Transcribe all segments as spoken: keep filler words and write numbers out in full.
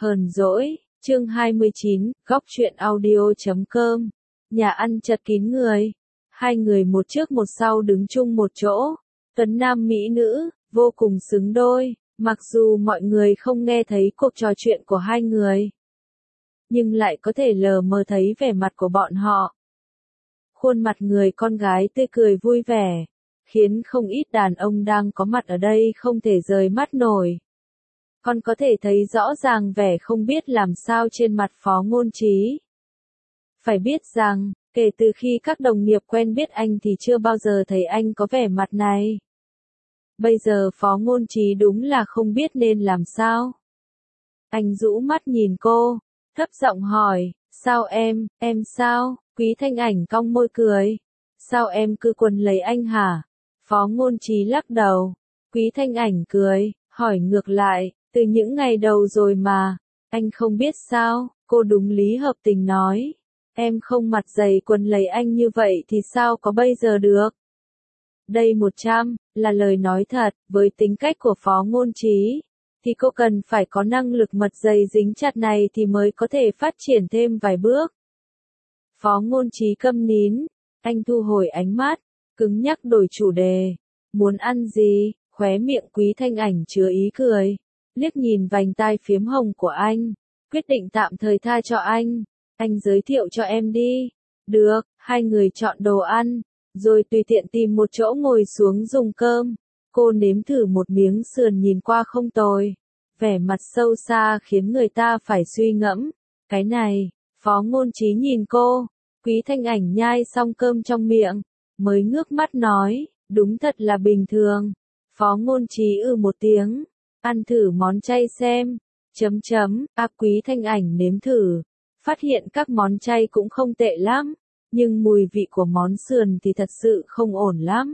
Hờn dỗi, chương hai mươi chín, góc truyện audio chấm com. Nhà ăn chật kín người. Hai người một trước một sau đứng chung một chỗ. Tuấn nam mỹ nữ, vô cùng xứng đôi. Mặc dù mọi người không nghe thấy cuộc trò chuyện của hai người, nhưng lại có thể lờ mờ thấy vẻ mặt của bọn họ. Khuôn mặt người con gái tươi cười vui vẻ, khiến không ít đàn ông đang có mặt ở đây không thể rời mắt nổi. Còn có thể thấy rõ ràng vẻ không biết làm sao trên mặt Phó Ngôn Trí. Phải biết rằng, kể từ khi các đồng nghiệp quen biết anh thì chưa bao giờ thấy anh có vẻ mặt này. Bây giờ Phó Ngôn Trí đúng là không biết nên làm sao. Anh rũ mắt nhìn cô, thấp giọng hỏi, sao em, em sao? Quý Thanh Ảnh cong môi cười. Sao em cứ quấn lấy anh hả? Phó Ngôn Trí lắc đầu. Quý Thanh Ảnh cười, hỏi ngược lại, từ những ngày đầu rồi mà, anh không biết sao? Cô đúng lý hợp tình nói. Em không mặt dày quấn lấy anh như vậy thì sao có bây giờ được? Đây một trăm, là lời nói thật, với tính cách của Phó Ngôn Trí, thì cô cần phải có năng lực mật dày dính chặt này thì mới có thể phát triển thêm vài bước. Phó Ngôn Trí câm nín, anh thu hồi ánh mắt, cứng nhắc đổi chủ đề. Muốn ăn gì? Khóe miệng Quý Thanh Ảnh chứa ý cười, liếc nhìn vành tai phiếm hồng của anh, quyết định tạm thời tha cho anh. Anh giới thiệu cho em đi. Được, hai người chọn đồ ăn, rồi tùy tiện tìm một chỗ ngồi xuống dùng cơm. Cô nếm thử một miếng sườn nhìn qua không tồi, vẻ mặt sâu xa khiến người ta phải suy ngẫm. Cái này, Phó Ngôn Trí nhìn cô. Quý Thanh Ảnh nhai xong cơm trong miệng, mới ngước mắt nói, đúng thật là bình thường. Phó Ngôn Trí ư một tiếng, ăn thử món chay xem. Chấm chấm, áp Quý Thanh Ảnh nếm thử, phát hiện các món chay cũng không tệ lắm, nhưng mùi vị của món sườn thì thật sự không ổn lắm.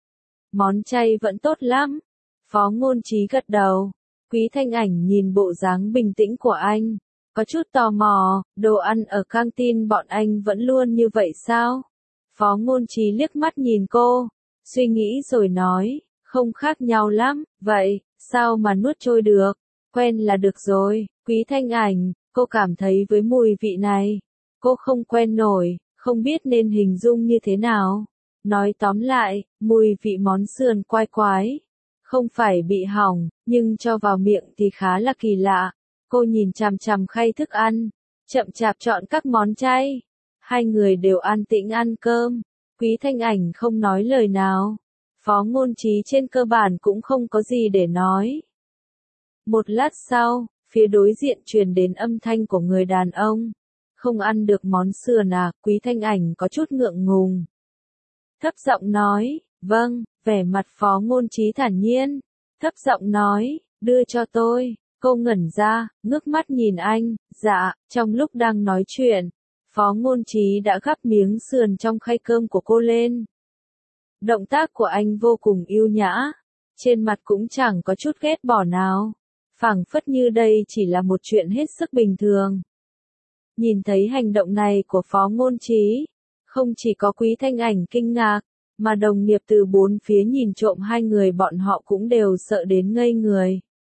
Món chay vẫn tốt lắm. Phó Ngôn Trí gật đầu. Quý Thanh Ảnh nhìn bộ dáng bình tĩnh của anh, có chút tò mò, đồ ăn ở căng tin bọn anh vẫn luôn như vậy sao? Phó Ngôn Trí liếc mắt nhìn cô, suy nghĩ rồi nói, không khác nhau lắm, vậy, sao mà nuốt trôi được? Quen là được rồi. Quý Thanh Ảnh, cô cảm thấy với mùi vị này, cô không quen nổi, không biết nên hình dung như thế nào. Nói tóm lại, mùi vị món sườn quái quái, không phải bị hỏng, nhưng cho vào miệng thì khá là kỳ lạ. Cô nhìn chằm chằm khay thức ăn, chậm chạp chọn các món chay. Hai người đều an tĩnh ăn cơm. Quý Thanh Ảnh không nói lời nào. Phó Ngôn Trí trên cơ bản cũng không có gì để nói. Một lát sau, phía đối diện truyền đến âm thanh của người đàn ông. Không ăn được món sườn à? Quý Thanh Ảnh có chút ngượng ngùng, thấp giọng nói, vâng. Vẻ mặt Phó Ngôn Trí thản nhiên, thấp giọng nói, đưa cho tôi. Cô ngẩn ra, ngước mắt nhìn anh, dạ. Trong lúc đang nói chuyện, Phó Ngôn Trí đã gắp miếng sườn trong khay cơm của cô lên. Động tác của anh vô cùng yêu nhã, trên mặt cũng chẳng có chút ghét bỏ nào, phảng phất như đây chỉ là một chuyện hết sức bình thường. Nhìn thấy hành động này của Phó Ngôn Trí, không chỉ có Quý Thanh Ảnh kinh ngạc, mà đồng nghiệp từ bốn phía nhìn trộm hai người bọn họ cũng đều sợ đến ngây người.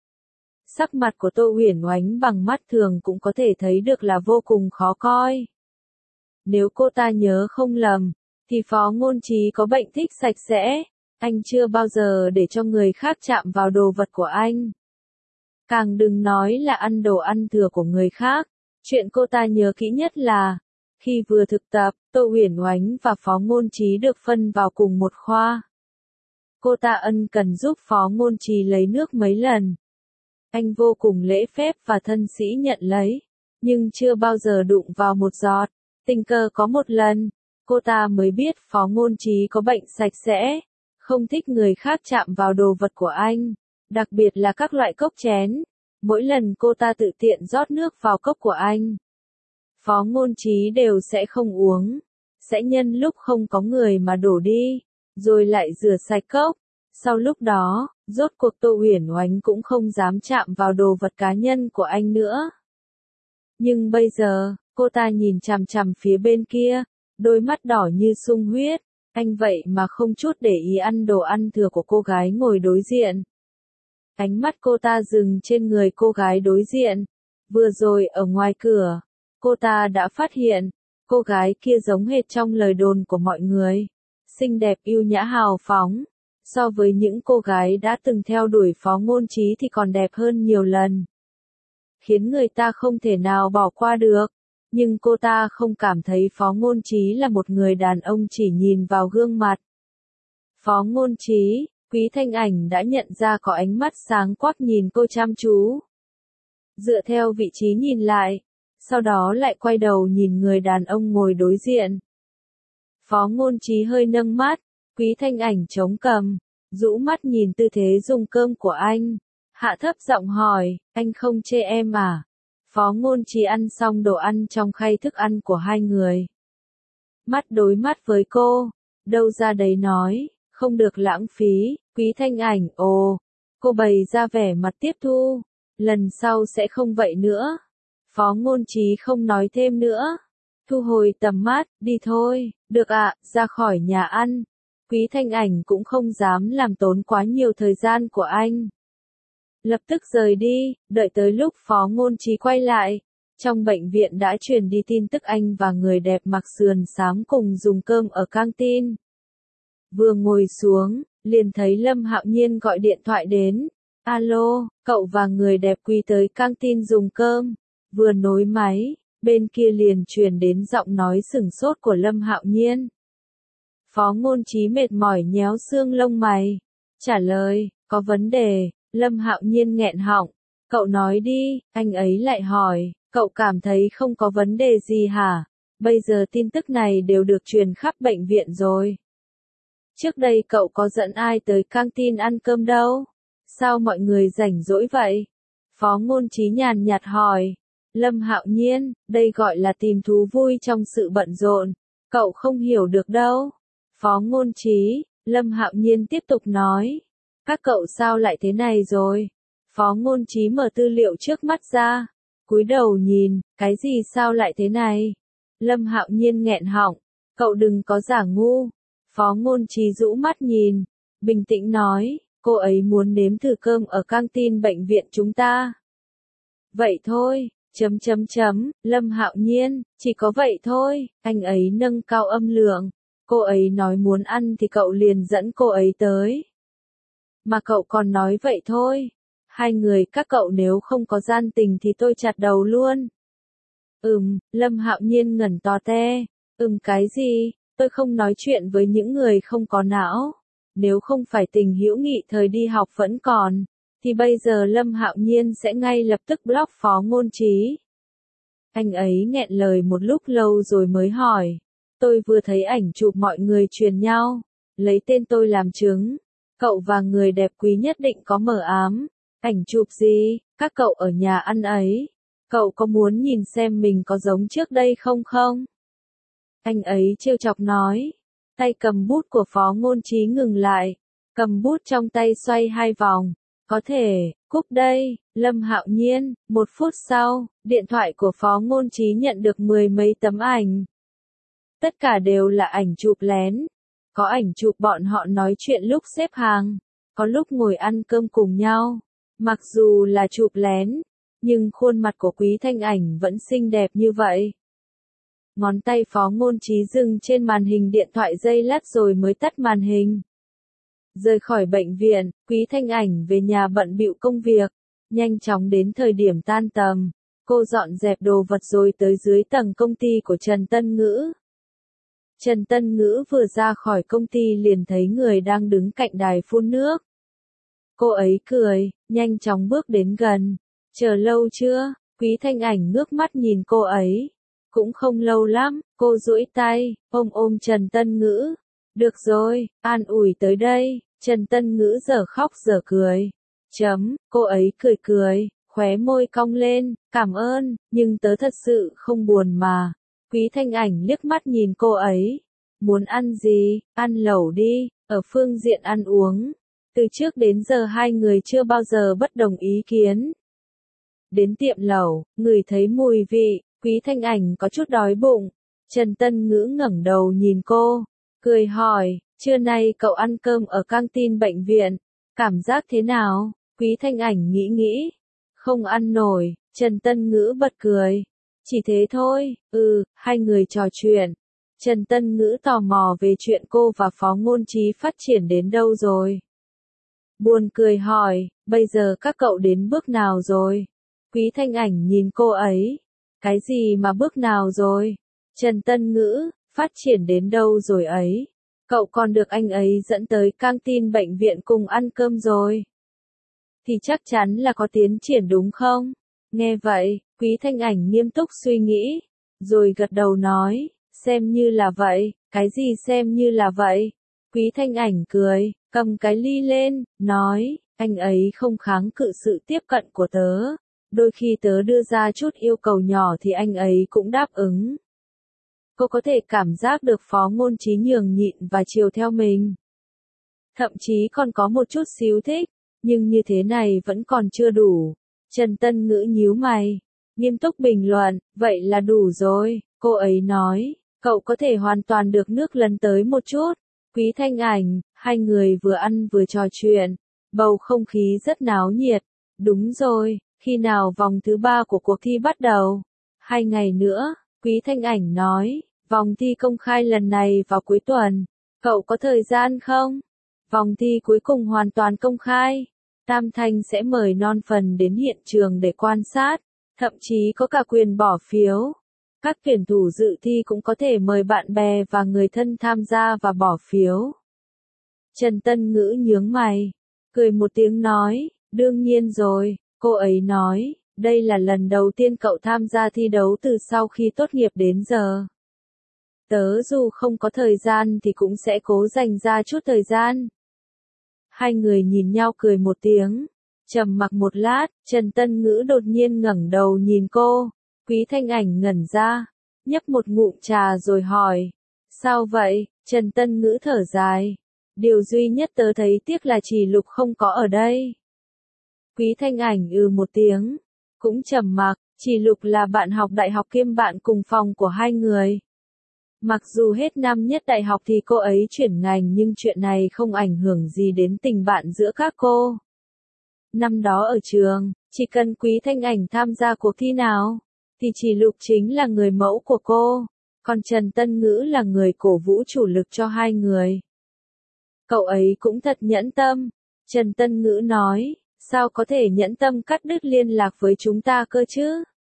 Sắc mặt của Tô Uyển Oánh bằng mắt thường cũng có thể thấy được là vô cùng khó coi. Nếu cô ta nhớ không lầm, thì Phó Ngôn Trí có bệnh thích sạch sẽ, anh chưa bao giờ để cho người khác chạm vào đồ vật của anh. Càng đừng nói là ăn đồ ăn thừa của người khác. Chuyện cô ta nhớ kỹ nhất là, khi vừa thực tập, Tô Uyển Oánh và Phó Ngôn Trí được phân vào cùng một khoa. Cô ta ân cần giúp Phó Ngôn Trí lấy nước mấy lần. Anh vô cùng lễ phép và thân sĩ nhận lấy, nhưng chưa bao giờ đụng vào một giọt. Tình cờ có một lần, cô ta mới biết Phó Ngôn Trí có bệnh sạch sẽ, không thích người khác chạm vào đồ vật của anh, đặc biệt là các loại cốc chén. Mỗi lần cô ta tự tiện rót nước vào cốc của anh, Phó Ngôn Trí đều sẽ không uống, sẽ nhân lúc không có người mà đổ đi, rồi lại rửa sạch cốc. Sau lúc đó, rốt cuộc Tô Uyển Oánh cũng không dám chạm vào đồ vật cá nhân của anh nữa. Nhưng bây giờ, cô ta nhìn chằm chằm phía bên kia, đôi mắt đỏ như sung huyết, anh vậy mà không chút để ý ăn đồ ăn thừa của cô gái ngồi đối diện. Ánh mắt cô ta dừng trên người cô gái đối diện, Vừa rồi ở ngoài cửa, cô ta đã phát hiện, cô gái kia giống hệt trong lời đồn của mọi người. Xinh đẹp yêu nhã hào phóng. So với những cô gái đã từng theo đuổi Phó Ngôn Trí thì còn đẹp hơn nhiều lần. Khiến người ta không thể nào bỏ qua được. Nhưng cô ta không cảm thấy Phó Ngôn Trí là một người đàn ông chỉ nhìn vào gương mặt. Phó Ngôn Trí, Quý Thanh Ảnh đã nhận ra có ánh mắt sáng quắc nhìn cô chăm chú. Dựa theo vị trí nhìn lại, sau đó lại quay đầu nhìn người đàn ông ngồi đối diện. Phó Ngôn Trí hơi nâng mắt, Quý Thanh Ảnh chống cằm, rũ mắt nhìn tư thế dùng cơm của anh. Hạ thấp giọng hỏi, anh không chê em à? Phó Ngôn Trí ăn xong đồ ăn trong khay thức ăn của hai người. Mắt đối mắt với cô, đâu ra đấy nói, không được lãng phí. Quý Thanh Ảnh, ồ, cô bày ra vẻ mặt tiếp thu, lần sau sẽ không vậy nữa. Phó Ngôn Trí không nói thêm nữa, thu hồi tầm mắt, đi thôi, được ạ, ra khỏi nhà ăn. Quý Thanh Ảnh cũng không dám làm tốn quá nhiều thời gian của anh. Lập tức rời đi, đợi tới lúc Phó Ngôn Trí quay lại. Trong bệnh viện đã truyền đi tin tức anh và người đẹp mặc sườn xám cùng dùng cơm ở căng tin. Vừa ngồi xuống, liền thấy Lâm Hạo Nhiên gọi điện thoại đến. Alo, cậu và người đẹp Quý tới căng tin dùng cơm. Vừa nối máy, bên kia liền truyền đến giọng nói sửng sốt của Lâm Hạo Nhiên. Phó Ngôn Trí mệt mỏi nhéo xương lông mày. Trả lời, có vấn đề. Lâm Hạo Nhiên nghẹn họng. Cậu nói đi, anh ấy lại hỏi, cậu cảm thấy không có vấn đề gì hả? Bây giờ tin tức này đều được truyền khắp bệnh viện rồi. Trước đây cậu có dẫn ai tới căng tin ăn cơm đâu? Sao mọi người rảnh rỗi vậy? Phó Ngôn Trí nhàn nhạt hỏi. Lâm Hạo Nhiên, đây gọi là tìm thú vui trong sự bận rộn. Cậu không hiểu được đâu. Phó Ngôn Trí, Lâm Hạo Nhiên tiếp tục nói. Các cậu sao lại thế này rồi? Phó Ngôn Trí mở tư liệu trước mắt ra. Cúi đầu nhìn, cái gì sao lại thế này? Lâm Hạo Nhiên nghẹn họng. Cậu đừng có giả ngu. Phó Ngôn Trí rũ mắt nhìn. Bình tĩnh nói, cô ấy muốn nếm thử cơm ở căng tin bệnh viện chúng ta. Vậy thôi, chấm chấm chấm, Lâm Hạo Nhiên, chỉ có vậy thôi, anh ấy nâng cao âm lượng. Cô ấy nói muốn ăn thì cậu liền dẫn cô ấy tới. Mà cậu còn nói vậy thôi. Hai người các cậu nếu không có gian tình thì tôi chặt đầu luôn. Ừm, Lâm Hạo Nhiên ngẩn to te. Ừm cái gì? Tôi không nói chuyện với những người không có não. Nếu không phải tình hữu nghị thời đi học vẫn còn, thì bây giờ Lâm Hạo Nhiên sẽ ngay lập tức block Phó Ngôn Trí. Anh ấy nghẹn lời một lúc lâu rồi mới hỏi. Tôi vừa thấy ảnh chụp mọi người truyền nhau, lấy tên tôi làm chứng. Cậu và người đẹp Quý nhất định có mờ ám. Ảnh chụp gì? Các cậu ở nhà ăn ấy. Cậu có muốn nhìn xem mình có giống trước đây không không? Anh ấy trêu chọc nói. Tay cầm bút của Phó Ngôn Trí ngừng lại. Cầm bút trong tay xoay hai vòng. Có thể, cúp đây, Lâm Hạo Nhiên. Một phút sau, điện thoại của Phó Ngôn Trí nhận được mười mấy tấm ảnh. Tất cả đều là ảnh chụp lén. Có ảnh chụp bọn họ nói chuyện lúc xếp hàng. Có lúc ngồi ăn cơm cùng nhau. Mặc dù là chụp lén, nhưng khuôn mặt của Quý Thanh Ảnh vẫn xinh đẹp như vậy. Ngón tay Phó Ngôn Trí dừng trên màn hình điện thoại giây lát rồi mới tắt màn hình. Rời khỏi bệnh viện, Quý Thanh Ảnh về nhà bận bịu công việc. Nhanh chóng đến thời điểm tan tầm, cô dọn dẹp đồ vật rồi tới dưới tầng công ty của Trần Tân Ngữ. Trần Tân Ngữ vừa ra khỏi công ty liền thấy người đang đứng cạnh đài phun nước. Cô ấy cười, nhanh chóng bước đến gần. Chờ lâu chưa? Quý Thanh Ảnh ngước mắt nhìn cô ấy. Cũng không lâu lắm, cô duỗi tay, ôm ôm Trần Tân Ngữ. Được rồi, an ủi tới đây. Trần Tân Ngữ giờ khóc giờ cười. Chấm, cô ấy cười cười, khóe môi cong lên, cảm ơn, nhưng tớ thật sự không buồn mà. Quý Thanh Ảnh liếc mắt nhìn cô ấy. Muốn ăn gì, ăn lẩu đi, ở phương diện ăn uống. Từ trước đến giờ hai người chưa bao giờ bất đồng ý kiến. Đến tiệm lẩu, ngửi thấy mùi vị, Quý Thanh Ảnh có chút đói bụng. Trần Tân Ngữ ngẩng đầu nhìn cô, cười hỏi, trưa nay cậu ăn cơm ở căng tin bệnh viện, cảm giác thế nào? Quý Thanh Ảnh nghĩ nghĩ, không ăn nổi, Trần Tân Ngữ bật cười. Chỉ thế thôi, ừ, hai người trò chuyện. Trần Tân Ngữ tò mò về chuyện cô và Phó Ngôn Trí phát triển đến đâu rồi. Buồn cười hỏi, bây giờ các cậu đến bước nào rồi? Quý Thanh Ảnh nhìn cô ấy. Cái gì mà bước nào rồi? Trần Tân Ngữ, phát triển đến đâu rồi ấy? Cậu còn được anh ấy dẫn tới căng tin bệnh viện cùng ăn cơm rồi. Thì chắc chắn là có tiến triển đúng không? Nghe vậy, Quý Thanh Ảnh nghiêm túc suy nghĩ, rồi gật đầu nói, xem như là vậy, cái gì xem như là vậy? Quý Thanh Ảnh cười, cầm cái ly lên, nói, anh ấy không kháng cự sự tiếp cận của tớ. Đôi khi tớ đưa ra chút yêu cầu nhỏ thì anh ấy cũng đáp ứng. Cô có thể cảm giác được Phó Ngôn Trí nhường nhịn và chiều theo mình. Thậm chí còn có một chút xíu thích, nhưng như thế này vẫn còn chưa đủ. Trần Tân Ngữ nhíu mày, nghiêm túc bình luận, vậy là đủ rồi, cô ấy nói, cậu có thể hoàn toàn được nước lấn tới một chút. Quý Thanh Ảnh, hai người vừa ăn vừa trò chuyện, bầu không khí rất náo nhiệt. Đúng rồi, khi nào vòng thứ ba của cuộc thi bắt đầu? Hai ngày nữa, Quý Thanh Ảnh nói, vòng thi công khai lần này vào cuối tuần, cậu có thời gian không? Vòng thi cuối cùng hoàn toàn công khai. Tam Thanh sẽ mời non phần đến hiện trường để quan sát, thậm chí có cả quyền bỏ phiếu. Các tuyển thủ dự thi cũng có thể mời bạn bè và người thân tham gia và bỏ phiếu. Trần Tân Ngữ nhướng mày, cười một tiếng nói, đương nhiên rồi, cô ấy nói, đây là lần đầu tiên cậu tham gia thi đấu từ sau khi tốt nghiệp đến giờ. Tớ dù không có thời gian thì cũng sẽ cố dành ra chút thời gian. Hai người nhìn nhau cười một tiếng, trầm mặc một lát, Trần Tân Ngữ đột nhiên ngẩng đầu nhìn cô. Quý Thanh Ảnh ngẩn ra, nhấp một ngụm trà rồi hỏi, sao vậy? Trần Tân Ngữ thở dài, điều duy nhất tớ thấy tiếc là Chỉ Lục không có ở đây. Quý Thanh Ảnh ừ một tiếng, cũng trầm mặc, Chỉ Lục là bạn học đại học kiêm bạn cùng phòng của hai người. Mặc dù hết năm nhất đại học thì cô ấy chuyển ngành nhưng chuyện này không ảnh hưởng gì đến tình bạn giữa các cô. Năm đó ở trường, chỉ cần Quý Thanh Ảnh tham gia cuộc thi nào, thì Chỉ Lục chính là người mẫu của cô, còn Trần Tân Ngữ là người cổ vũ chủ lực cho hai người. Cậu ấy cũng thật nhẫn tâm, Trần Tân Ngữ nói, sao có thể nhẫn tâm cắt đứt liên lạc với chúng ta cơ chứ?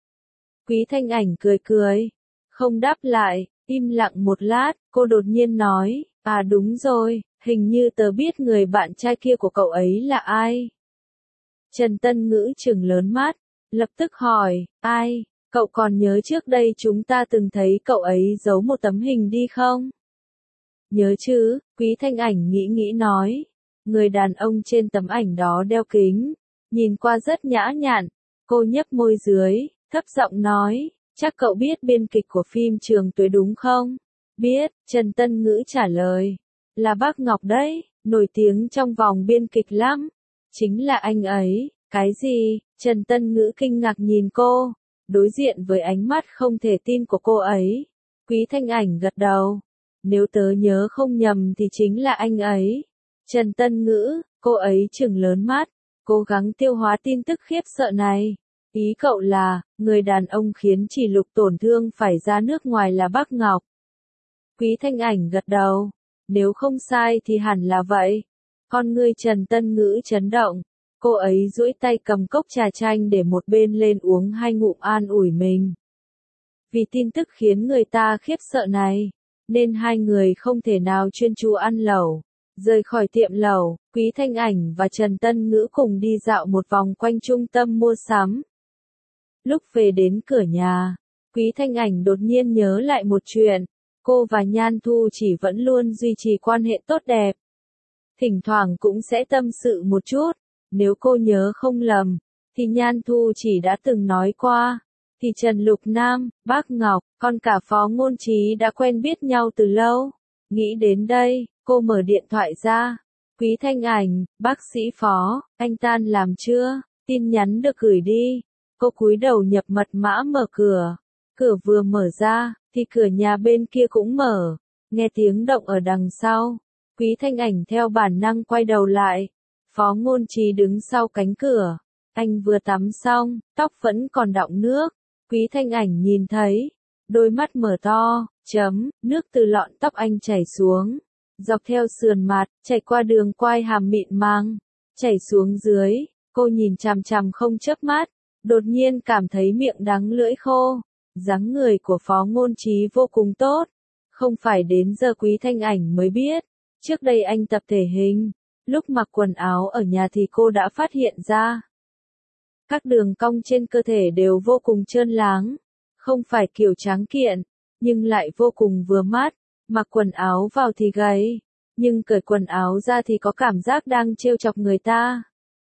Quý Thanh Ảnh cười cười, không đáp lại, im lặng một lát, cô đột nhiên nói, à đúng rồi, hình như tớ biết người bạn trai kia của cậu ấy là ai. Trần Tân Ngữ trừng lớn mắt, lập tức hỏi, ai? Cậu còn nhớ trước đây chúng ta từng thấy cậu ấy giấu một tấm hình đi không? Nhớ chứ, Quý Thanh Ảnh nghĩ nghĩ nói. Người đàn ông trên tấm ảnh đó đeo kính, nhìn qua rất nhã nhặn. Cô nhấp môi dưới, thấp giọng nói, chắc cậu biết biên kịch của phim Trường Tuế đúng không? Biết, Trần Tân Ngữ trả lời. Là bác Ngọc đấy, nổi tiếng trong vòng biên kịch lắm. Chính là anh ấy, cái gì? Trần Tân Ngữ kinh ngạc nhìn cô. Đối diện với ánh mắt không thể tin của cô ấy, Quý Thanh Ảnh gật đầu. Nếu tớ nhớ không nhầm thì chính là anh ấy. Trần Tân Ngữ, cô ấy trừng lớn mắt, cố gắng tiêu hóa tin tức khiếp sợ này. Ý cậu là, người đàn ông khiến Chỉ Lục tổn thương phải ra nước ngoài là bác Ngọc. Quý Thanh Ảnh gật đầu. Nếu không sai thì hẳn là vậy. Con ngươi Trần Tân Ngữ chấn động. Cô ấy duỗi tay cầm cốc trà chanh để một bên lên uống hai ngụm an ủi mình. Vì tin tức khiến người ta khiếp sợ này, nên hai người không thể nào chuyên chú ăn lẩu. Rời khỏi tiệm lẩu, Quý Thanh Ảnh và Trần Tân Ngữ cùng đi dạo một vòng quanh trung tâm mua sắm. Lúc về đến cửa nhà, Quý Thanh Ảnh đột nhiên nhớ lại một chuyện. Cô và Nhan Thu chỉ vẫn luôn duy trì quan hệ tốt đẹp. Thỉnh thoảng cũng sẽ tâm sự một chút. Nếu cô nhớ không lầm, thì Nhan Thu chỉ đã từng nói qua, thì Trần Lục Nam, bác Ngọc, còn cả Phó Ngôn Trí đã quen biết nhau từ lâu. Nghĩ đến đây, cô mở điện thoại ra. Quý Thanh Ảnh, bác sĩ Phó, anh tan làm chưa? Tin nhắn được gửi đi. Cô cúi đầu nhập mật mã mở cửa. Cửa vừa mở ra, thì cửa nhà bên kia cũng mở. Nghe tiếng động ở đằng sau. Quý Thanh Ảnh theo bản năng quay đầu lại. Phó Ngôn Trí đứng sau cánh cửa, Anh vừa tắm xong, tóc vẫn còn đọng nước. Quý Thanh Ảnh nhìn thấy, đôi mắt mở to, chấm, nước từ lọn tóc anh chảy xuống, dọc theo sườn mặt, chảy qua đường quai hàm mịn màng, chảy xuống dưới. Cô nhìn chằm chằm không chớp mắt, đột nhiên cảm thấy miệng đắng lưỡi khô. Dáng người của Phó Ngôn Trí vô cùng tốt, không phải đến giờ Quý Thanh Ảnh mới biết. Trước đây anh tập thể hình, lúc mặc quần áo ở nhà thì cô đã phát hiện ra. Các đường cong trên cơ thể đều vô cùng trơn láng, không phải kiểu tráng kiện, nhưng lại vô cùng vừa mắt. Mặc quần áo vào thì gầy, nhưng cởi quần áo ra thì có cảm giác đang trêu chọc người ta.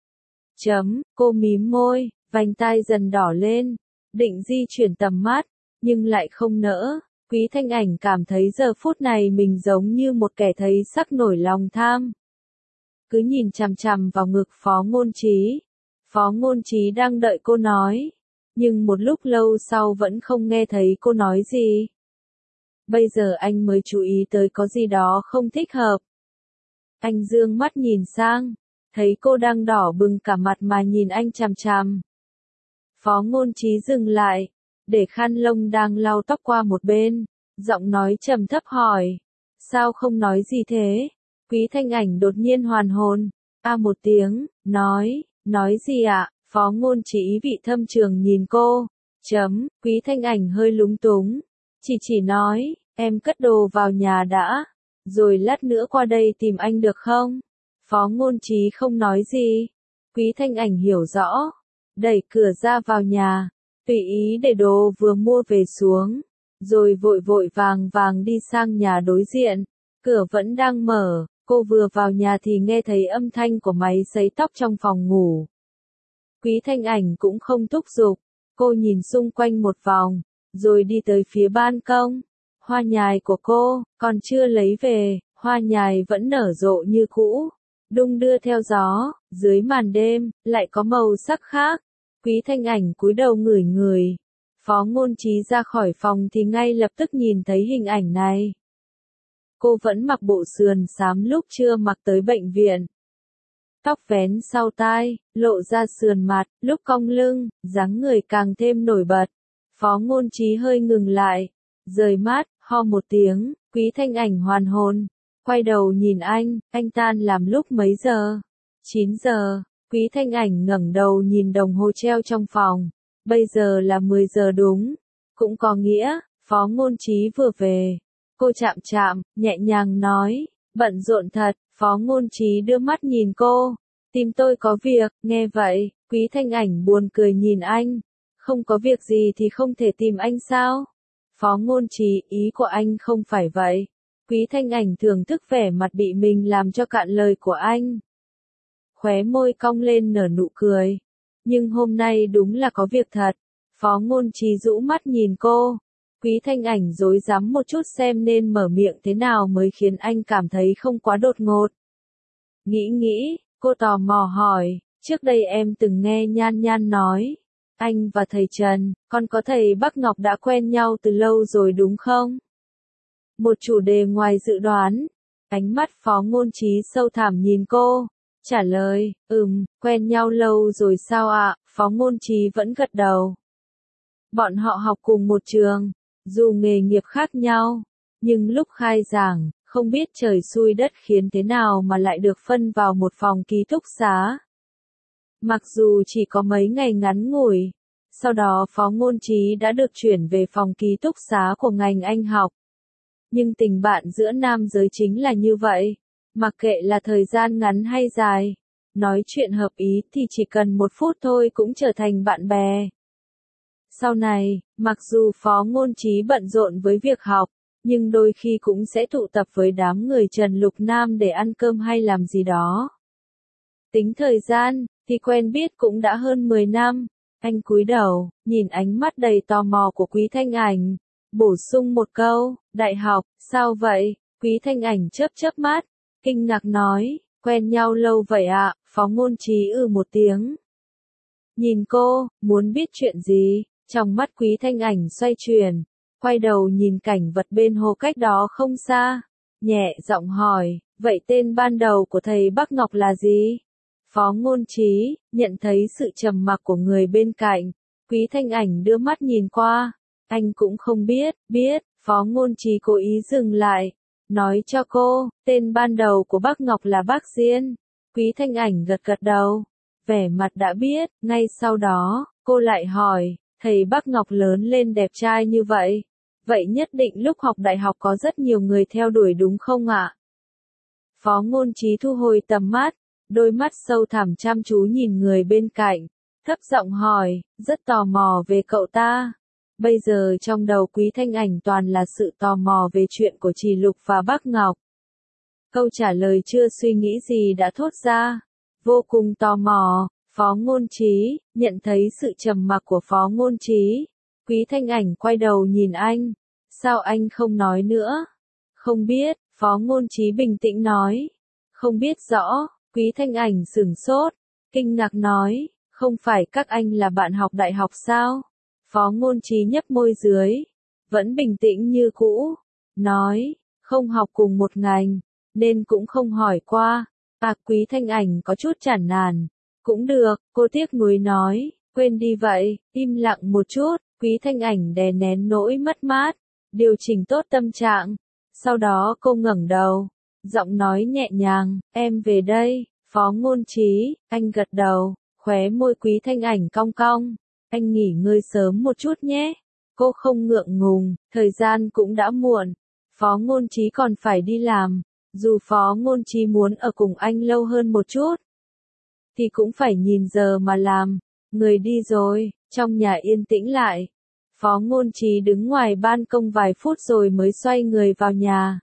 Chấm, cô mím môi, vành tai dần đỏ lên, định di chuyển tầm mắt, nhưng lại không nỡ. Quý Thanh Ảnh cảm thấy giờ phút này mình giống như một kẻ thấy sắc nổi lòng tham. Cứ nhìn chằm chằm vào ngực Phó Ngôn Trí. Phó Ngôn Trí đang đợi cô nói, nhưng một lúc lâu sau vẫn không nghe thấy cô nói gì. Bây giờ anh mới chú ý tới có gì đó không thích hợp. Anh dương mắt nhìn sang, thấy cô đang đỏ bừng cả mặt mà nhìn anh chằm chằm. Phó Ngôn Trí dừng lại, để khăn lông đang lau tóc qua một bên, giọng nói trầm thấp hỏi, sao không nói gì thế? Quý Thanh Ảnh đột nhiên hoàn hồn, a một tiếng, nói, nói gì ạ? Phó Ngôn Trí ý vị thâm trường nhìn cô, chấm, Quý Thanh Ảnh hơi lúng túng, chỉ chỉ nói, em cất đồ vào nhà đã, rồi lát nữa qua đây tìm anh được không? Phó Ngôn Trí không nói gì, Quý Thanh Ảnh hiểu rõ, đẩy cửa ra vào nhà, tùy ý để đồ vừa mua về xuống, rồi vội vội vàng vàng đi sang nhà đối diện, cửa vẫn đang mở, cô vừa vào nhà thì nghe thấy âm thanh của máy sấy tóc trong phòng ngủ. Quý Thanh Ảnh cũng không thúc giục, cô nhìn xung quanh một vòng, rồi đi tới phía ban công. Hoa nhài của cô, còn chưa lấy về, hoa nhài vẫn nở rộ như cũ, đung đưa theo gió, dưới màn đêm, lại có màu sắc khác. Quý Thanh Ảnh cúi đầu ngửi ngửi. Phó Ngôn Trí ra khỏi phòng thì ngay lập tức nhìn thấy hình ảnh này. Cô vẫn mặc bộ sườn xám lúc chưa mặc tới bệnh viện. Tóc vén sau tai, lộ ra sườn mặt, lúc cong lưng, dáng người càng thêm nổi bật. Phó Ngôn Trí hơi ngừng lại, rời mắt, ho một tiếng, Quý Thanh Ảnh hoàn hồn, quay đầu nhìn anh, anh tan làm lúc mấy giờ? chín giờ. Quý Thanh Ảnh ngẩng đầu nhìn đồng hồ treo trong phòng, bây giờ là mười giờ đúng, cũng có nghĩa, Phó Ngôn Trí vừa về. Cô chạm chạm, nhẹ nhàng nói, bận rộn thật. Phó Ngôn Trí đưa mắt nhìn cô, tìm tôi có việc. Nghe vậy, Quý Thanh Ảnh buồn cười nhìn anh, không có việc gì thì không thể tìm anh sao? Phó Ngôn Trí, ý của anh không phải vậy. Quý Thanh Ảnh thưởng thức vẻ mặt bị mình làm cho cạn lời của anh. Khóe môi cong lên nở nụ cười. Nhưng hôm nay đúng là có việc thật. Phó Ngôn Trí rũ mắt nhìn cô. Quý Thanh Ảnh rối rắm một chút xem nên mở miệng thế nào mới khiến anh cảm thấy không quá đột ngột. Nghĩ nghĩ, cô tò mò hỏi, trước đây em từng nghe Nhan Nhan nói, anh và thầy Trần, còn có thầy Bắc Ngọc đã quen nhau từ lâu rồi đúng không? Một chủ đề ngoài dự đoán. Ánh mắt Phó Ngôn Trí sâu thẳm nhìn cô, trả lời, ừm, quen nhau lâu rồi sao ạ? Phó Ngôn Trí vẫn gật đầu. Bọn họ học cùng một trường, dù nghề nghiệp khác nhau, nhưng lúc khai giảng, không biết trời xui đất khiến thế nào mà lại được phân vào một phòng ký túc xá. Mặc dù chỉ có mấy ngày ngắn ngủi, sau đó Phó Ngôn Trí đã được chuyển về phòng ký túc xá của ngành anh học. Nhưng tình bạn giữa nam giới chính là như vậy, mặc kệ là thời gian ngắn hay dài, nói chuyện hợp ý thì chỉ cần một phút thôi cũng trở thành bạn bè. Sau này, mặc dù Phó Ngôn Trí bận rộn với việc học, nhưng đôi khi cũng sẽ tụ tập với đám người Trần Lục Nam để ăn cơm hay làm gì đó. Tính thời gian, thì quen biết cũng đã hơn mười năm. Anh cúi đầu, nhìn ánh mắt đầy tò mò của Quý Thanh Ảnh, bổ sung một câu, đại học, sao vậy? Quý Thanh Ảnh chớp chớp mắt, kinh ngạc nói, quen nhau lâu vậy ạ? Phó Ngôn Trí ừ một tiếng. Nhìn cô, muốn biết chuyện gì? Trong mắt Quý Thanh Ảnh xoay chuyển, quay đầu nhìn cảnh vật bên hồ cách đó không xa, nhẹ giọng hỏi, vậy tên ban đầu của thầy Bắc Ngọc là gì? Phó Ngôn Trí, nhận thấy sự trầm mặc của người bên cạnh, Quý Thanh Ảnh đưa mắt nhìn qua, anh cũng không biết, biết, Phó Ngôn Trí cố ý dừng lại, nói cho cô, tên ban đầu của bác Ngọc là bác Diên. Quý Thanh Ảnh gật gật đầu, vẻ mặt đã biết, ngay sau đó, cô lại hỏi, thầy bác Ngọc lớn lên đẹp trai như vậy, vậy nhất định lúc học đại học có rất nhiều người theo đuổi đúng không ạ? Phó Ngôn Trí thu hồi tầm mắt, đôi mắt sâu thẳm chăm chú nhìn người bên cạnh, thấp giọng hỏi, rất tò mò về cậu ta. Bây giờ trong đầu Quý Thanh Ảnh toàn là sự tò mò về chuyện của Trì Lục và bác Ngọc. Câu trả lời chưa suy nghĩ gì đã thốt ra, vô cùng tò mò. Phó Ngôn Trí, nhận thấy sự trầm mặc của Phó Ngôn Trí, Quý Thanh Ảnh quay đầu nhìn anh, sao anh không nói nữa? Không biết, Phó Ngôn Trí bình tĩnh nói, không biết rõ. Quý Thanh Ảnh sửng sốt, kinh ngạc nói, không phải các anh là bạn học đại học sao? Phó Ngôn Trí nhếch môi dưới, vẫn bình tĩnh như cũ, nói, không học cùng một ngành, nên cũng không hỏi qua. À, Quý Thanh Ảnh có chút chản nản, cũng được, cô tiếc nuối nói, quên đi vậy, im lặng một chút, Quý Thanh Ảnh đè nén nỗi mất mát, điều chỉnh tốt tâm trạng, sau đó cô ngẩng đầu, giọng nói nhẹ nhàng, em về đây. Phó Ngôn Trí, anh gật đầu, khóe môi Quý Thanh Ảnh cong cong, anh nghỉ ngơi sớm một chút nhé. Cô không ngượng ngùng, thời gian cũng đã muộn, Phó Ngôn Trí còn phải đi làm, dù Phó Ngôn Trí muốn ở cùng anh lâu hơn một chút, thì cũng phải nhìn giờ mà làm. Người đi rồi, trong nhà yên tĩnh lại, Phó Ngôn Trí đứng ngoài ban công vài phút rồi mới xoay người vào nhà.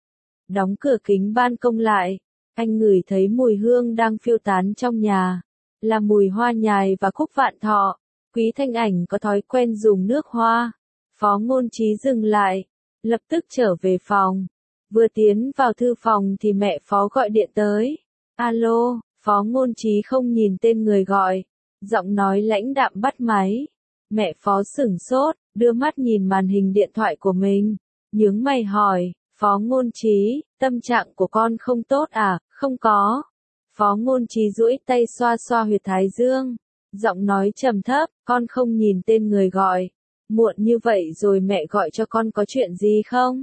Đóng cửa kính ban công lại, anh ngửi thấy mùi hương đang phiêu tán trong nhà, là mùi hoa nhài và cúc vạn thọ. Quý Thanh Ảnh có thói quen dùng nước hoa. Phó Ngôn Trí dừng lại, lập tức trở về phòng. Vừa tiến vào thư phòng thì mẹ Phó gọi điện tới. Alo, Phó Ngôn Trí không nhìn tên người gọi, giọng nói lãnh đạm bắt máy. Mẹ Phó sửng sốt, đưa mắt nhìn màn hình điện thoại của mình, nhướng mày hỏi, Phó Ngôn Trí, tâm trạng của con không tốt à? Không có. Phó Ngôn Trí duỗi tay xoa xoa huyệt thái dương, giọng nói trầm thấp, con không nhìn tên người gọi. Muộn như vậy rồi mẹ gọi cho con có chuyện gì không?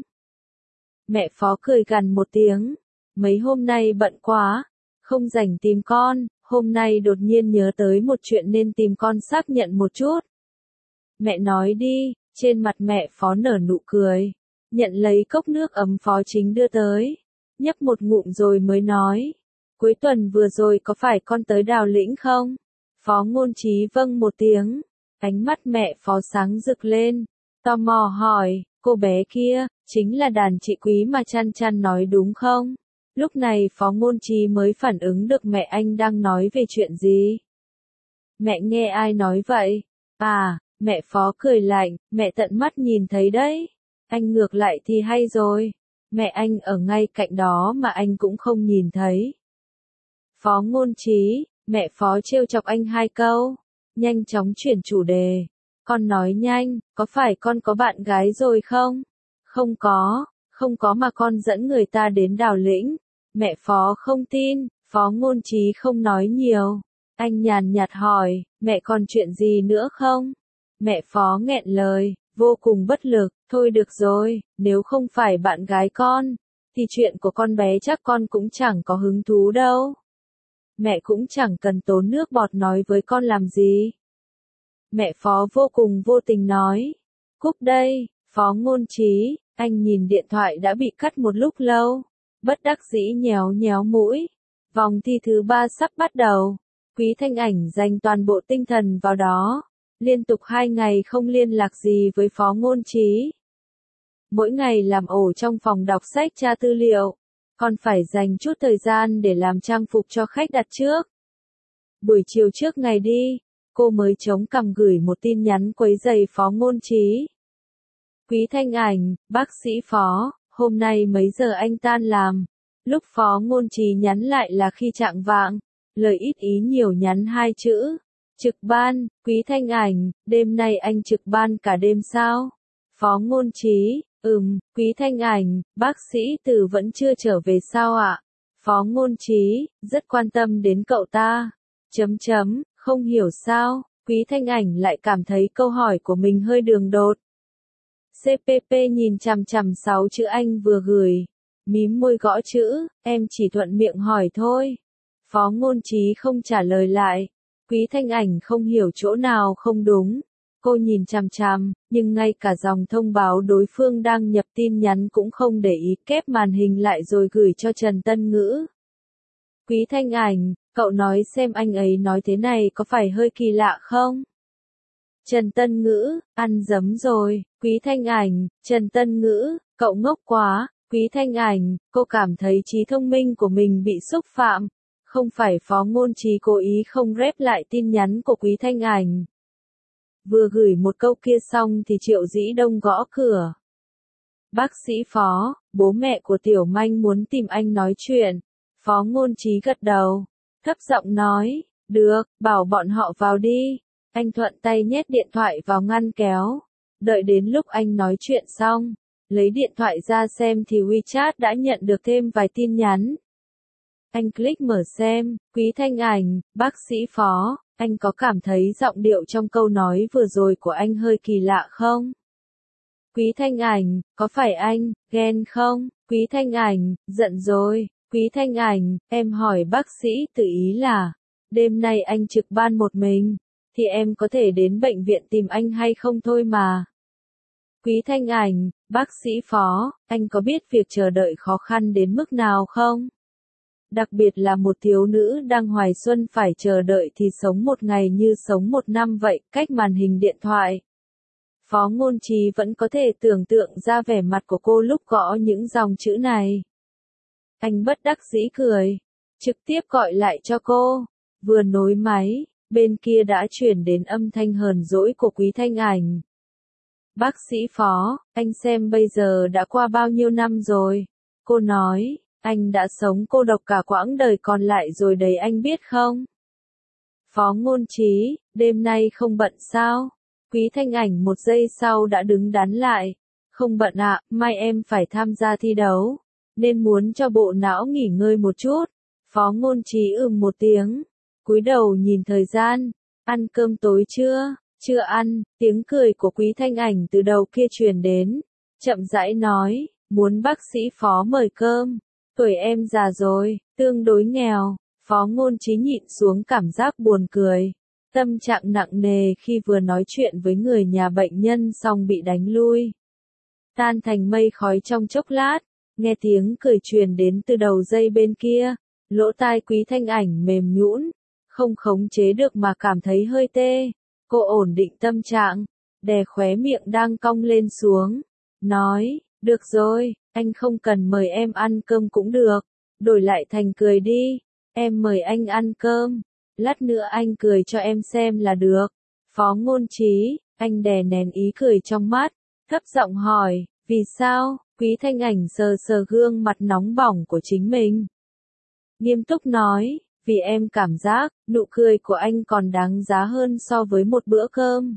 Mẹ Phó cười gằn một tiếng, mấy hôm nay bận quá, không rảnh tìm con, hôm nay đột nhiên nhớ tới một chuyện nên tìm con xác nhận một chút. Mẹ nói đi, trên mặt mẹ Phó nở nụ cười, nhận lấy cốc nước ấm Phó Chính đưa tới, nhấp một ngụm rồi mới nói, cuối tuần vừa rồi có phải con tới Đào Lĩnh không? Phó Ngôn Trí vâng một tiếng, ánh mắt mẹ Phó sáng rực lên, tò mò hỏi, cô bé kia, chính là đàn chị Quý mà Chăn Chăn nói đúng không? Lúc này Phó Ngôn Trí mới phản ứng được mẹ anh đang nói về chuyện gì. Mẹ nghe ai nói vậy? À, mẹ Phó cười lạnh, mẹ tận mắt nhìn thấy đấy. Anh ngược lại thì hay rồi, mẹ anh ở ngay cạnh đó mà anh cũng không nhìn thấy. Phó Ngôn Trí, mẹ Phó trêu chọc anh hai câu, nhanh chóng chuyển chủ đề. Con nói nhanh, có phải con có bạn gái rồi không? Không có, không có mà con dẫn người ta đến Đào Lĩnh. Mẹ Phó không tin, Phó Ngôn Trí không nói nhiều. Anh nhàn nhạt hỏi, mẹ còn chuyện gì nữa không? Mẹ Phó nghẹn lời, vô cùng bất lực, thôi được rồi, nếu không phải bạn gái con, thì chuyện của con bé chắc con cũng chẳng có hứng thú đâu. Mẹ cũng chẳng cần tốn nước bọt nói với con làm gì. Mẹ Phó vô cùng vô tình nói, cúp đây. Phó Ngôn Trí, anh nhìn điện thoại đã bị cắt một lúc lâu, bất đắc dĩ nhéo nhéo mũi. Vòng thi thứ ba sắp bắt đầu, Quý Thanh Ảnh dành toàn bộ tinh thần vào đó, liên tục hai ngày không liên lạc gì với Phó Ngôn Trí. Mỗi ngày làm ổ trong phòng đọc sách tra tư liệu, còn phải dành chút thời gian để làm trang phục cho khách đặt trước. Buổi chiều trước ngày đi, cô mới chống cằm gửi một tin nhắn quấy rầy Phó Ngôn Trí. Quý Thanh Ảnh, bác sĩ Phó, hôm nay mấy giờ anh tan làm? Lúc Phó Ngôn Trí nhắn lại là khi chạng vạng, lời ít ý nhiều nhắn hai chữ. Trực ban, Quý Thanh Ảnh, đêm nay anh trực ban cả đêm sao? Phó Ngôn Trí, ừm, Quý Thanh Ảnh, bác sĩ Từ vẫn chưa trở về sao ạ? Phó Ngôn Trí, rất quan tâm đến cậu ta. Chấm chấm, không hiểu sao, Quý Thanh Ảnh lại cảm thấy câu hỏi của mình hơi đường đột. xê pê pê nhìn chằm chằm sáu chữ anh vừa gửi. Mím môi gõ chữ, em chỉ thuận miệng hỏi thôi. Phó Ngôn Trí không trả lời lại. Quý Thanh Ảnh không hiểu chỗ nào không đúng. Cô nhìn chằm chằm, nhưng ngay cả dòng thông báo đối phương đang nhập tin nhắn cũng không để ý, kép màn hình lại rồi gửi cho Trần Tân Ngữ. Quý Thanh Ảnh, cậu nói xem anh ấy nói thế này có phải hơi kỳ lạ không? Trần Tân Ngữ, ăn dấm rồi. Quý Thanh Ảnh, Trần Tân Ngữ, cậu ngốc quá. Quý Thanh Ảnh, cô cảm thấy trí thông minh của mình bị xúc phạm. Không phải Phó Ngôn Trí cố ý không rep lại tin nhắn của Quý Thanh Ảnh. Vừa gửi một câu kia xong thì Triệu Dĩ Đông gõ cửa. Bác sĩ Phó, bố mẹ của Tiểu Manh muốn tìm anh nói chuyện. Phó Ngôn Trí gật đầu, thấp giọng nói, được, bảo bọn họ vào đi. Anh thuận tay nhét điện thoại vào ngăn kéo. Đợi đến lúc anh nói chuyện xong, lấy điện thoại ra xem thì WeChat đã nhận được thêm vài tin nhắn. Anh click mở xem, Quý Thanh Ảnh, bác sĩ Phó, anh có cảm thấy giọng điệu trong câu nói vừa rồi của anh hơi kỳ lạ không? Quý Thanh Ảnh, có phải anh, ghen không? Quý Thanh Ảnh, giận rồi. Quý Thanh Ảnh, em hỏi bác sĩ tự ý là, đêm nay anh trực ban một mình, thì em có thể đến bệnh viện tìm anh hay không thôi mà. Quý Thanh Ảnh, bác sĩ Phó, anh có biết việc chờ đợi khó khăn đến mức nào không? Đặc biệt là một thiếu nữ đang hoài xuân phải chờ đợi thì sống một ngày như sống một năm vậy, cách màn hình điện thoại. Phó Ngôn Trí vẫn có thể tưởng tượng ra vẻ mặt của cô lúc gõ những dòng chữ này. Anh bất đắc dĩ cười, trực tiếp gọi lại cho cô. Vừa nối máy, bên kia đã chuyển đến âm thanh hờn dỗi của Quý Thanh Ảnh. Bác sĩ Phó, anh xem bây giờ đã qua bao nhiêu năm rồi. Cô nói, anh đã sống cô độc cả quãng đời còn lại rồi đấy anh biết không? Phó Ngôn Trí, đêm nay không bận sao? Quý Thanh Ảnh một giây sau đã đứng đắn lại. Không bận ạ, mai em phải tham gia thi đấu, nên muốn cho bộ não nghỉ ngơi một chút. Phó Ngôn Trí ừm một tiếng, cúi đầu nhìn thời gian. Ăn cơm tối chưa? Chưa ăn. Tiếng cười của Quý Thanh Ảnh từ đầu kia truyền đến. Chậm rãi nói, muốn bác sĩ Phó mời cơm. Tuổi em già rồi, tương đối nghèo. Phó Ngôn Trí nhịn xuống cảm giác buồn cười. Tâm trạng nặng nề khi vừa nói chuyện với người nhà bệnh nhân xong bị đánh lui. Tan thành mây khói trong chốc lát, nghe tiếng cười truyền đến từ đầu dây bên kia. Lỗ tai Quý Thanh Ảnh mềm nhũn, không khống chế được mà cảm thấy hơi tê. Cô ổn định tâm trạng, đè khóe miệng đang cong lên xuống. Nói, được rồi, anh không cần mời em ăn cơm cũng được. Đổi lại thành cười đi, em mời anh ăn cơm. Lát nữa anh cười cho em xem là được. Phó Ngôn Trí, anh đè nén ý cười trong mắt, thấp giọng hỏi, vì sao? Quý Thanh Ảnh sờ sờ gương mặt nóng bỏng của chính mình. Nghiêm túc nói, vì em cảm giác, nụ cười của anh còn đáng giá hơn so với một bữa cơm.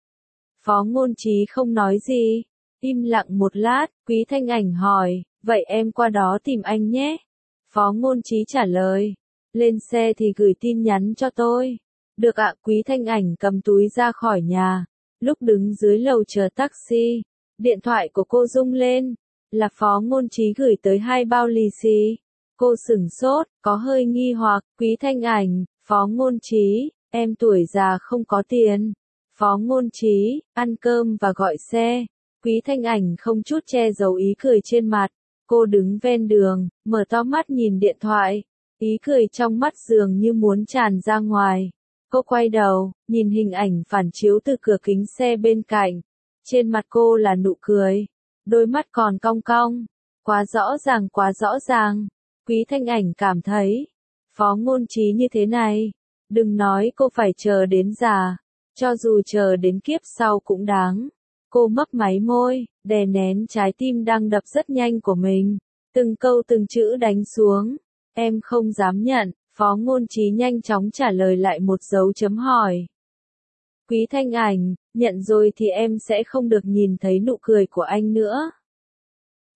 Phó Ngôn Trí không nói gì, im lặng một lát, Quý Thanh Ảnh hỏi, vậy em qua đó tìm anh nhé. Phó Ngôn Trí trả lời, lên xe thì gửi tin nhắn cho tôi. Được ạ. Quý Thanh Ảnh cầm túi ra khỏi nhà, lúc đứng dưới lầu chờ taxi, điện thoại của cô rung lên, là Phó Ngôn Trí gửi tới hai bao lì xì. Cô sửng sốt, có hơi nghi hoặc, Quý Thanh Ảnh, Phó Ngôn Trí, em tuổi già không có tiền. Phó Ngôn Trí, ăn cơm và gọi xe. Quý Thanh Ảnh không chút che giấu ý cười trên mặt. Cô đứng ven đường, mở to mắt nhìn điện thoại. Ý cười trong mắt dường như muốn tràn ra ngoài. Cô quay đầu, nhìn hình ảnh phản chiếu từ cửa kính xe bên cạnh. Trên mặt cô là nụ cười. Đôi mắt còn cong cong. Quá rõ ràng quá rõ ràng. Quý Thanh Ảnh cảm thấy, Phó Ngôn Trí như thế này, đừng nói cô phải chờ đến già, cho dù chờ đến kiếp sau cũng đáng. Cô mấp máy môi, đè nén trái tim đang đập rất nhanh của mình, từng câu từng chữ đánh xuống. Em không dám nhận, Phó Ngôn Trí nhanh chóng trả lời lại một dấu chấm hỏi. Quý Thanh Ảnh, nhận rồi thì em sẽ không được nhìn thấy nụ cười của anh nữa.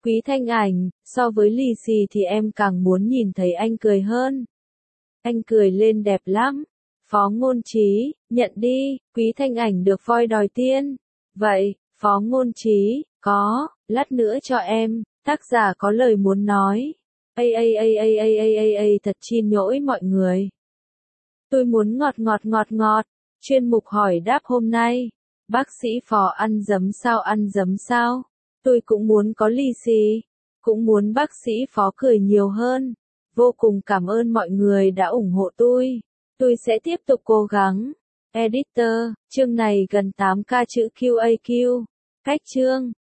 Quý Thanh Ảnh, so với lì xì thì em càng muốn nhìn thấy anh cười hơn. Anh cười lên đẹp lắm. Phó Ngôn Trí, nhận đi, Quý Thanh Ảnh được voi đòi tiên. Vậy, Phó Ngôn Trí, có, lát nữa cho em, tác giả có lời muốn nói. Ây ây ây ây ây ây ây ây thật xin lỗi mọi người. Tôi muốn ngọt ngọt ngọt ngọt. Chuyên mục hỏi đáp hôm nay. Bác sĩ Phó ăn giấm sao ăn giấm sao? Tôi cũng muốn có lì xì. Cũng muốn bác sĩ Phó cười nhiều hơn. Vô cùng cảm ơn mọi người đã ủng hộ tôi. Tôi sẽ tiếp tục cố gắng. Editor, chương này gần tám k chữ Q A Q. Cách chương.